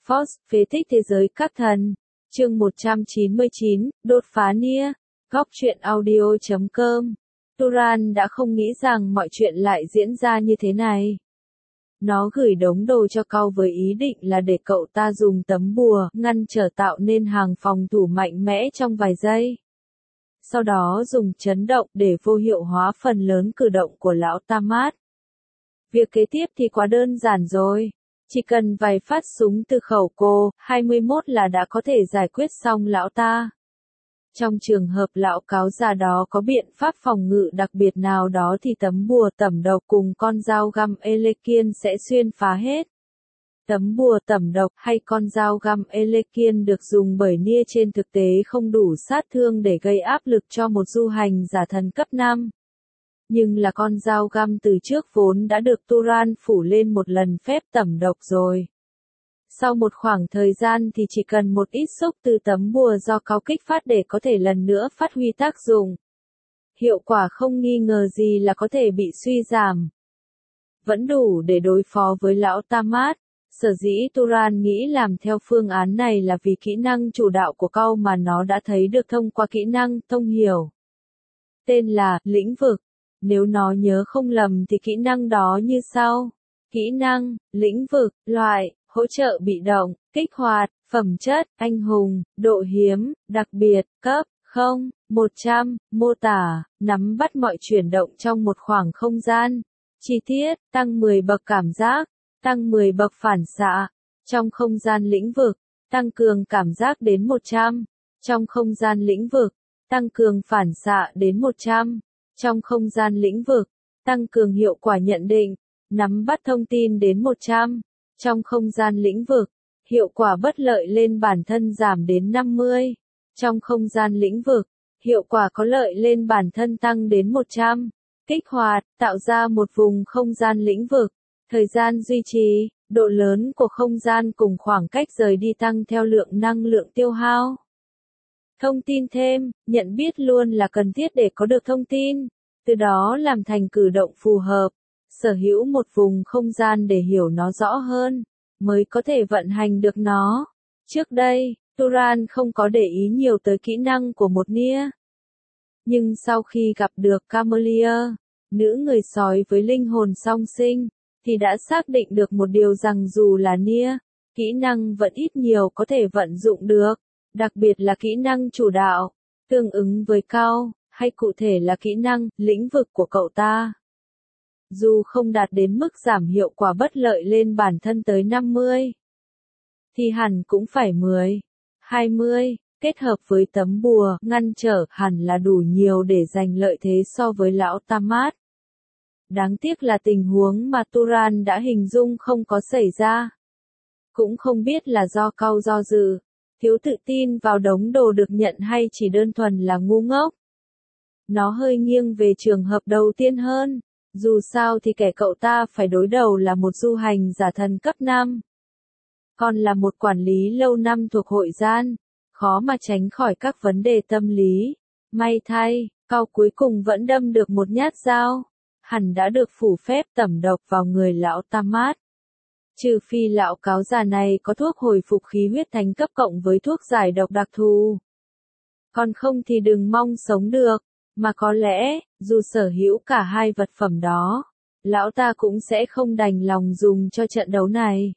Force, phế tích thế giới các thần. Chương 199, đột phá Nia. Góc truyện audio.com. Turan đã không nghĩ rằng mọi chuyện lại diễn ra như thế này. Nó gửi đống đồ cho cậu với ý định là để cậu ta dùng tấm bùa ngăn trở tạo nên hàng phòng thủ mạnh mẽ trong vài giây. Sau đó dùng chấn động để vô hiệu hóa phần lớn cử động của lão Tamat. Việc kế tiếp thì quá đơn giản rồi. Chỉ cần vài phát súng từ khẩu cô 21 là đã có thể giải quyết xong lão ta. Trong trường hợp lão cáo già đó có biện pháp phòng ngự đặc biệt nào đó thì tấm bùa tẩm độc cùng con dao găm Elekian sẽ xuyên phá hết. Tấm bùa tẩm độc hay con dao găm Elekian được dùng bởi Nia trên thực tế không đủ sát thương để gây áp lực cho một du hành giả thần cấp 5. Nhưng là con dao găm từ trước vốn đã được Turan phủ lên một lần phép tẩm độc rồi. Sau một khoảng thời gian thì chỉ cần một ít xúc từ tấm bùa do cáo kích phát để có thể lần nữa phát huy tác dụng. Hiệu quả không nghi ngờ gì là có thể bị suy giảm. Vẫn đủ để đối phó với lão Tamat. Sở dĩ Turan nghĩ làm theo phương án này là vì kỹ năng chủ đạo của cậu mà nó đã thấy được thông qua kỹ năng thông hiểu. Tên là lĩnh vực. Nếu nó nhớ không lầm thì kỹ năng đó như sau. Kỹ năng, lĩnh vực, loại, hỗ trợ bị động, kích hoạt, phẩm chất, anh hùng, độ hiếm, đặc biệt, cấp, 0, 100, mô tả, nắm bắt mọi chuyển động trong một khoảng không gian. Chi tiết, tăng 10 bậc cảm giác, tăng 10 bậc phản xạ. Trong không gian lĩnh vực, tăng cường cảm giác đến 100. Trong không gian lĩnh vực, tăng cường phản xạ đến 100. Trong không gian lĩnh vực, tăng cường hiệu quả nhận định, nắm bắt thông tin đến 100. Trong không gian lĩnh vực, hiệu quả bất lợi lên bản thân giảm đến 50. Trong không gian lĩnh vực, hiệu quả có lợi lên bản thân tăng đến 100. Kích hoạt, tạo ra một vùng không gian lĩnh vực. Thời gian duy trì, độ lớn của không gian cùng khoảng cách rời đi tăng theo lượng năng lượng tiêu hao. Thông tin thêm, nhận biết luôn là cần thiết để có được thông tin, từ đó làm thành cử động phù hợp. Sở hữu một vùng không gian để hiểu nó rõ hơn, mới có thể vận hành được nó. Trước đây, Turan không có để ý nhiều tới kỹ năng của một Nia. Nhưng sau khi gặp được Camellia, nữ người sói với linh hồn song sinh, thì đã xác định được một điều rằng dù là Nia, kỹ năng vẫn ít nhiều có thể vận dụng được, đặc biệt là kỹ năng chủ đạo, tương ứng với cao, hay cụ thể là kỹ năng, lĩnh vực của cậu ta. Dù không đạt đến mức giảm hiệu quả bất lợi lên bản thân tới 50, thì hẳn cũng phải 10, 20, kết hợp với tấm bùa, ngăn trở, hẳn là đủ nhiều để giành lợi thế so với lão Tamat. Đáng tiếc là tình huống mà Turan đã hình dung không có xảy ra. Cũng không biết là do cau do dự, thiếu tự tin vào đống đồ được nhận hay chỉ đơn thuần là ngu ngốc. Nó hơi nghiêng về trường hợp đầu tiên hơn. Dù sao thì kẻ cậu ta phải đối đầu là một du hành giả thần cấp 5. Còn là một quản lý lâu năm thuộc hội gian, khó mà tránh khỏi các vấn đề tâm lý. May thay, cậu cuối cùng vẫn đâm được một nhát dao. Hẳn đã được phủ phép tẩm độc vào người lão Tamat. Trừ phi lão cáo già này có thuốc hồi phục khí huyết thánh cấp cộng với thuốc giải độc đặc thù. Còn không thì đừng mong sống được. Mà có lẽ, dù sở hữu cả hai vật phẩm đó, lão ta cũng sẽ không đành lòng dùng cho trận đấu này.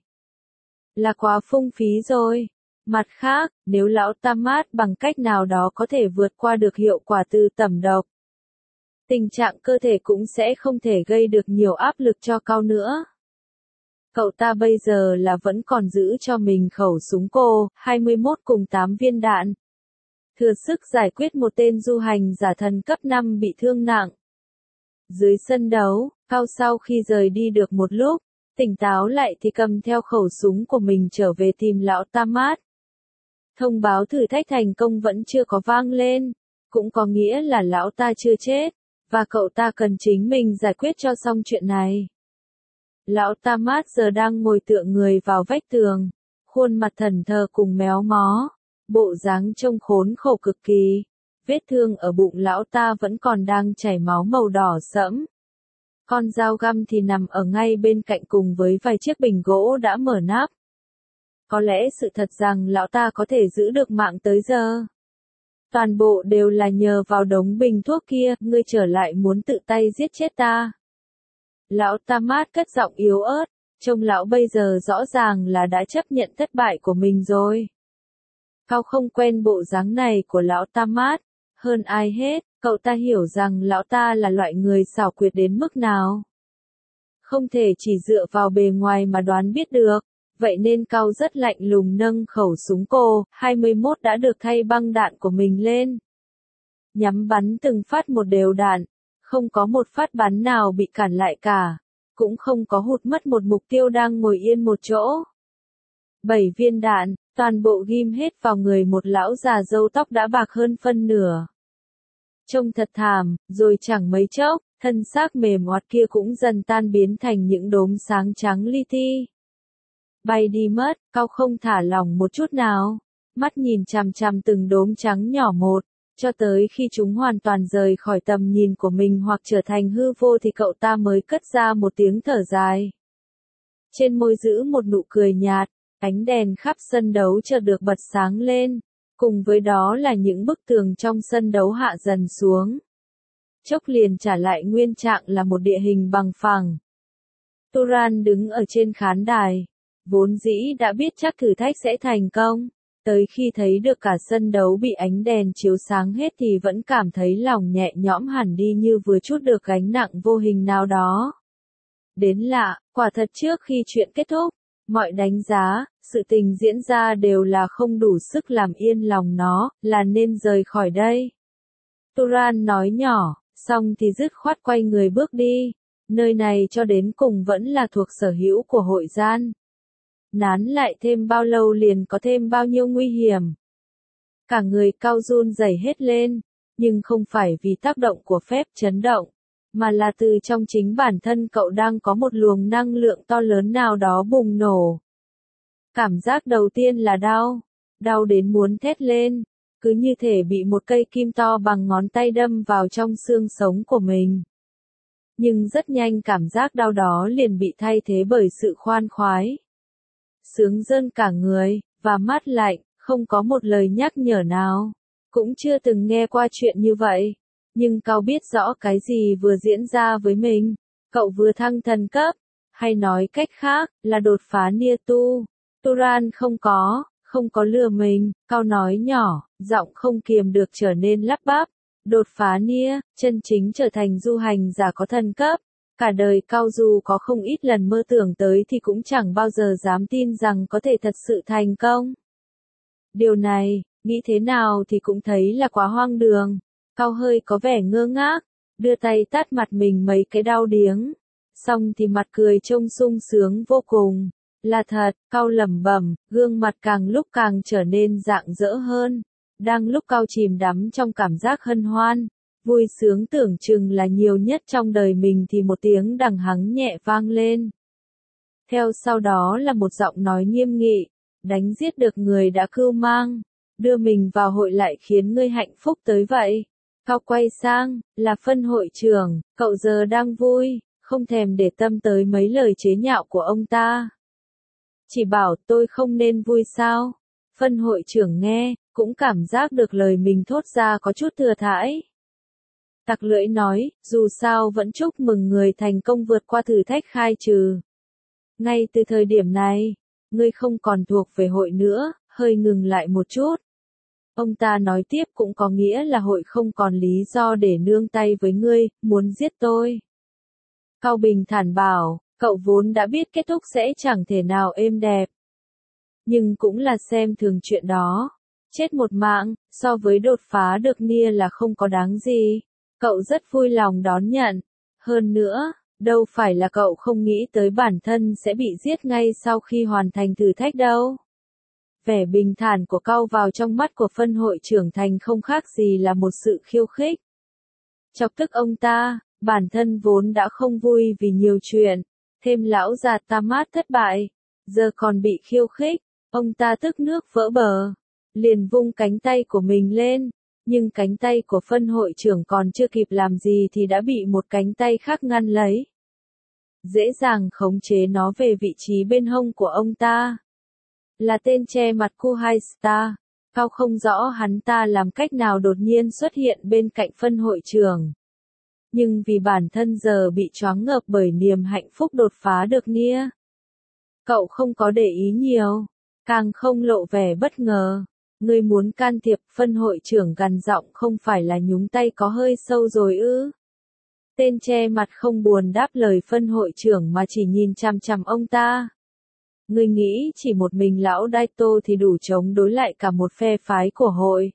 Là quá phung phí rồi. Mặt khác, nếu lão Tamat bằng cách nào đó có thể vượt qua được hiệu quả từ tẩm độc, tình trạng cơ thể cũng sẽ không thể gây được nhiều áp lực cho cậu nữa. Cậu ta bây giờ là vẫn còn giữ cho mình khẩu súng cô, 21 cùng 8 viên đạn. Thừa sức giải quyết một tên du hành giả thần cấp 5 bị thương nặng. Dưới sân đấu, Cao sau khi rời đi được một lúc, tỉnh táo lại thì cầm theo khẩu súng của mình trở về tìm lão Tamat. Thông báo thử thách thành công vẫn chưa có vang lên, cũng có nghĩa là lão ta chưa chết, và cậu ta cần chính mình giải quyết cho xong chuyện này. Lão Tamat giờ đang ngồi tựa người vào vách tường, khuôn mặt thẫn thờ cùng méo mó. Bộ dáng trông khốn khổ cực kỳ, vết thương ở bụng lão ta vẫn còn đang chảy máu màu đỏ sẫm. Con dao găm thì nằm ở ngay bên cạnh cùng với vài chiếc bình gỗ đã mở nắp. có lẽ sự thật rằng lão ta có thể giữ được mạng tới giờ. Toàn bộ đều là nhờ vào đống bình thuốc kia, ngươi trở lại muốn tự tay giết chết ta. Lão Tamat cất giọng yếu ớt, trông lão bây giờ rõ ràng là đã chấp nhận thất bại của mình rồi. Cao không quen bộ dáng này của lão Tamat, hơn ai hết, cậu ta hiểu rằng lão ta là loại người xảo quyệt đến mức nào. Không thể chỉ dựa vào bề ngoài mà đoán biết được, vậy nên Cao rất lạnh lùng nâng khẩu súng cô, 21 đã được thay băng đạn của mình lên. Nhắm bắn từng phát một đều đạn, không có một phát bắn nào bị cản lại cả, cũng không có hụt mất một mục tiêu đang ngồi yên một chỗ. 7 viên đạn, toàn bộ ghim hết vào người một lão già râu tóc đã bạc hơn phân nửa. Trông thật thảm, rồi chẳng mấy chốc, thân xác mềm oặt kia cũng dần tan biến thành những đốm sáng trắng li ti. Bay đi mất, Cao không thả lỏng một chút nào, mắt nhìn chằm chằm từng đốm trắng nhỏ một, cho tới khi chúng hoàn toàn rời khỏi tầm nhìn của mình hoặc trở thành hư vô thì cậu ta mới cất ra một tiếng thở dài. Trên môi giữ một nụ cười nhạt, ánh đèn khắp sân đấu chợt được bật sáng lên, cùng với đó là những bức tường trong sân đấu hạ dần xuống. Chốc liền trả lại nguyên trạng là một địa hình bằng phẳng. Turan đứng ở trên khán đài, vốn dĩ đã biết chắc thử thách sẽ thành công, tới khi thấy được cả sân đấu bị ánh đèn chiếu sáng hết thì vẫn cảm thấy lòng nhẹ nhõm hẳn đi như vừa trút được gánh nặng vô hình nào đó. Đến lạ, quả thật trước khi chuyện kết thúc, mọi đánh giá, sự tình diễn ra đều là không đủ sức làm yên lòng nó, là nên rời khỏi đây. Turan nói nhỏ, xong thì dứt khoát quay người bước đi, nơi này cho đến cùng vẫn là thuộc sở hữu của hội gian. Nán lại thêm bao lâu liền có thêm bao nhiêu nguy hiểm. Cả người Cao run rẩy hết lên, nhưng không phải vì tác động của phép chấn động, mà là từ trong chính bản thân cậu đang có một luồng năng lượng to lớn nào đó bùng nổ. Cảm giác đầu tiên là đau, đau đến muốn thét lên, cứ như thể bị một cây kim to bằng ngón tay đâm vào trong xương sống của mình. Nhưng rất nhanh cảm giác đau đó liền bị thay thế bởi sự khoan khoái. Sướng rơn cả người, và mát lạnh, không có một lời nhắc nhở nào. Cũng chưa từng nghe qua chuyện như vậy. Nhưng Cao biết rõ cái gì vừa diễn ra với mình. Cậu vừa thăng thần cấp, hay nói cách khác, là đột phá Nia Tu. Turan không có lừa mình, Cao nói nhỏ, giọng không kiềm được trở nên lắp bắp. Đột phá Nia, chân chính trở thành du hành giả có thần cấp. Cả đời Cao dù có không ít lần mơ tưởng tới thì cũng chẳng bao giờ dám tin rằng có thể thật sự thành công. Điều này, nghĩ thế nào thì cũng thấy là quá hoang đường. Cao hơi có vẻ ngơ ngác, đưa tay tát mặt mình mấy cái đau điếng. Xong thì mặt cười trông sung sướng vô cùng. Là thật, Cao lẩm bẩm, gương mặt càng lúc càng trở nên rạng rỡ hơn. Đang lúc Cao chìm đắm trong cảm giác hân hoan, vui sướng tưởng chừng là nhiều nhất trong đời mình thì một tiếng đằng hắng nhẹ vang lên. Theo sau đó là một giọng nói nghiêm nghị, đánh giết được người đã cưu mang, đưa mình vào hội lại khiến ngươi hạnh phúc tới vậy. Cao quay sang, là phân hội trưởng, cậu giờ đang vui, không thèm để tâm tới mấy lời chế nhạo của ông ta. Chỉ bảo tôi không nên vui sao? Phân hội trưởng nghe, cũng cảm giác được lời mình thốt ra có chút thừa thãi. Tặc lưỡi nói, dù sao vẫn chúc mừng người thành công vượt qua thử thách khai trừ. Ngay từ thời điểm này, ngươi không còn thuộc về hội nữa, hơi ngừng lại một chút. Ông ta nói tiếp cũng có nghĩa là hội không còn lý do để nương tay với ngươi, muốn giết tôi. Cao bình thản bảo, cậu vốn đã biết kết thúc sẽ chẳng thể nào êm đẹp. Nhưng cũng là xem thường chuyện đó. Chết một mạng, so với đột phá được Nia là không có đáng gì. Cậu rất vui lòng đón nhận. Hơn nữa, đâu phải là cậu không nghĩ tới bản thân sẽ bị giết ngay sau khi hoàn thành thử thách đâu. Vẻ bình thản của Cao vào trong mắt của phân hội trưởng thành không khác gì là một sự khiêu khích. Chọc tức ông ta, bản thân vốn đã không vui vì nhiều chuyện, thêm lão già Tamat thất bại, giờ còn bị khiêu khích, ông ta tức nước vỡ bờ, liền vung cánh tay của mình lên, nhưng cánh tay của phân hội trưởng còn chưa kịp làm gì thì đã bị một cánh tay khác ngăn lấy. Dễ dàng khống chế nó về vị trí bên hông của ông ta. là tên che mặt Kuhaista. Cao không rõ hắn ta làm cách nào đột nhiên xuất hiện bên cạnh phân hội trưởng. Nhưng vì bản thân giờ bị choáng ngợp bởi niềm hạnh phúc đột phá được Nia. Cậu không có để ý nhiều, càng không lộ vẻ bất ngờ. Ngươi muốn can thiệp, phân hội trưởng gằn giọng, không phải là nhúng tay có hơi sâu rồi ư? Tên che mặt không buồn đáp lời phân hội trưởng mà chỉ nhìn chằm chằm ông ta. Ngươi nghĩ chỉ một mình lão Daito thì đủ chống đối lại cả một phe phái của hội.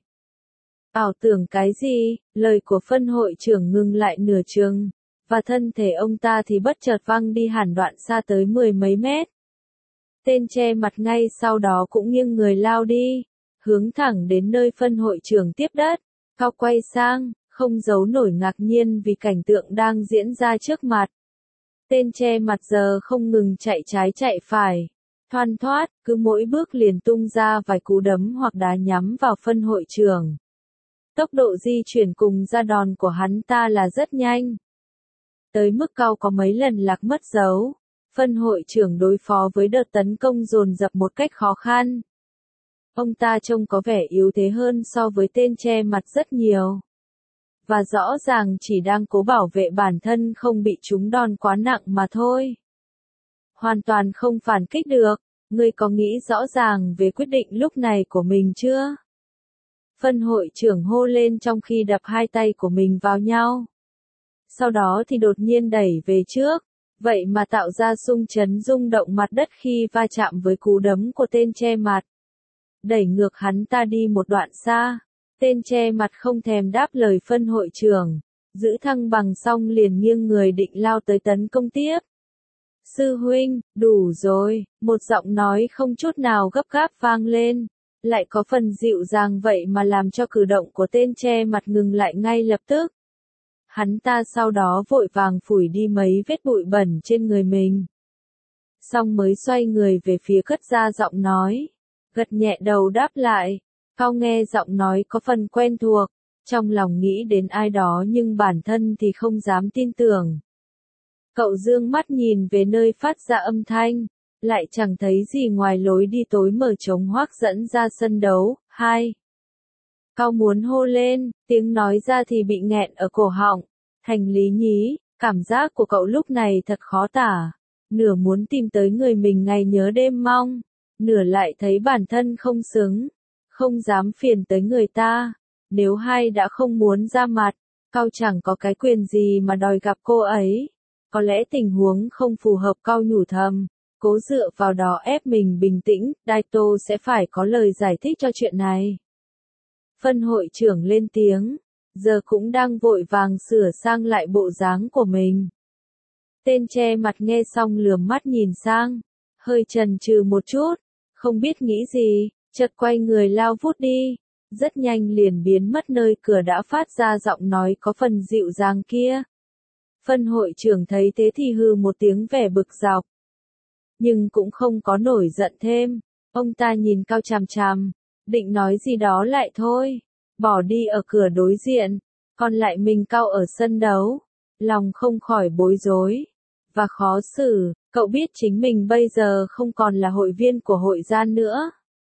Ảo tưởng cái gì? Lời của phân hội trưởng ngừng lại nửa chừng, và thân thể ông ta thì bất chợt văng đi hẳn đoạn xa tới 10 mấy mét. Tên che mặt ngay sau đó cũng nghiêng người lao đi, hướng thẳng đến nơi phân hội trưởng tiếp đất. Cao quay sang, không giấu nổi ngạc nhiên vì cảnh tượng đang diễn ra trước mặt. Tên che mặt giờ không ngừng chạy trái chạy phải, thoăn thoắt, cứ mỗi bước liền tung ra vài cú đấm hoặc đá nhắm vào phân hội trưởng. Tốc độ di chuyển cùng ra đòn của hắn ta là rất nhanh. Tới mức Cao có mấy lần lạc mất dấu. Phân hội trưởng đối phó với đợt tấn công dồn dập một cách khó khăn. Ông ta trông có vẻ yếu thế hơn so với tên che mặt rất nhiều. Và rõ ràng chỉ đang cố bảo vệ bản thân không bị trúng đòn quá nặng mà thôi. Hoàn toàn không phản kích được. Ngươi có nghĩ rõ ràng về quyết định lúc này của mình chưa? Phân hội trưởng hô lên trong khi đập hai tay của mình vào nhau. Sau đó thì đột nhiên đẩy về trước. Vậy mà tạo ra xung chấn rung động mặt đất khi va chạm với cú đấm của tên che mặt. Đẩy ngược hắn ta đi một đoạn xa. Tên che mặt không thèm đáp lời phân hội trưởng. Giữ thăng bằng xong liền nghiêng người định lao tới tấn công tiếp. Sư huynh, đủ rồi, một giọng nói không chút nào gấp gáp vang lên. Lại có phần dịu dàng vậy mà làm cho cử động của tên che mặt ngừng lại ngay lập tức. Hắn ta sau đó vội vàng phủi đi mấy vết bụi bẩn trên người mình. Xong mới xoay người về phía cất ra giọng nói. Gật nhẹ đầu đáp lại. Cao nghe giọng nói có phần quen thuộc. Trong lòng nghĩ đến ai đó nhưng bản thân thì không dám tin tưởng. Cậu dương mắt nhìn về nơi phát ra âm thanh. Lại chẳng thấy gì ngoài lối đi tối mở trống hoác dẫn ra sân đấu. 2. Cao muốn hô lên, tiếng nói ra thì bị nghẹn ở cổ họng. Thành lý nhí, cảm giác của cậu lúc này thật khó tả. Nửa muốn tìm tới người mình ngày nhớ đêm mong, nửa lại thấy bản thân không xứng, không dám phiền tới người ta. Nếu hai đã không muốn ra mặt, Cao chẳng có cái quyền gì mà đòi gặp cô ấy. Có lẽ tình huống không phù hợp, Cao nhủ thầm, cố dựa vào đó ép mình bình tĩnh, Daito sẽ phải có lời giải thích cho chuyện này. Phân hội trưởng lên tiếng, giờ cũng đang vội vàng sửa sang lại bộ dáng của mình. Tên che mặt nghe xong lườm mắt nhìn sang, hơi chần chừ một chút, không biết nghĩ gì, chợt quay người lao vút đi, rất nhanh liền biến mất nơi cửa đã phát ra giọng nói có phần dịu dàng kia. Phân hội trưởng thấy thế thì hừ một tiếng vẻ bực dọc, nhưng cũng không có nổi giận thêm. Ông ta nhìn Cao chằm chằm, định nói gì đó lại thôi, bỏ đi ở cửa đối diện, còn lại mình Cao ở sân đấu, lòng không khỏi bối rối và khó xử. Cậu biết chính mình bây giờ không còn là hội viên của hội gian nữa,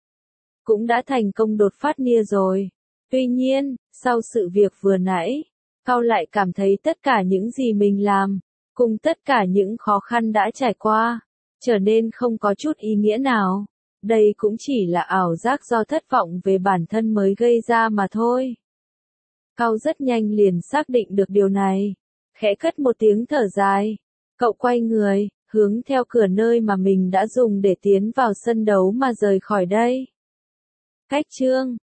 cũng đã thành công đột phát Nia rồi. Tuy nhiên, sau sự việc vừa nãy, Cao lại cảm thấy tất cả những gì mình làm, cùng tất cả những khó khăn đã trải qua, trở nên không có chút ý nghĩa nào. Đây cũng chỉ là ảo giác do thất vọng về bản thân mới gây ra mà thôi. Cao rất nhanh liền xác định được điều này. Khẽ cất một tiếng thở dài. Cậu quay người, hướng theo cửa nơi mà mình đã dùng để tiến vào sân đấu mà rời khỏi đây. Cách chương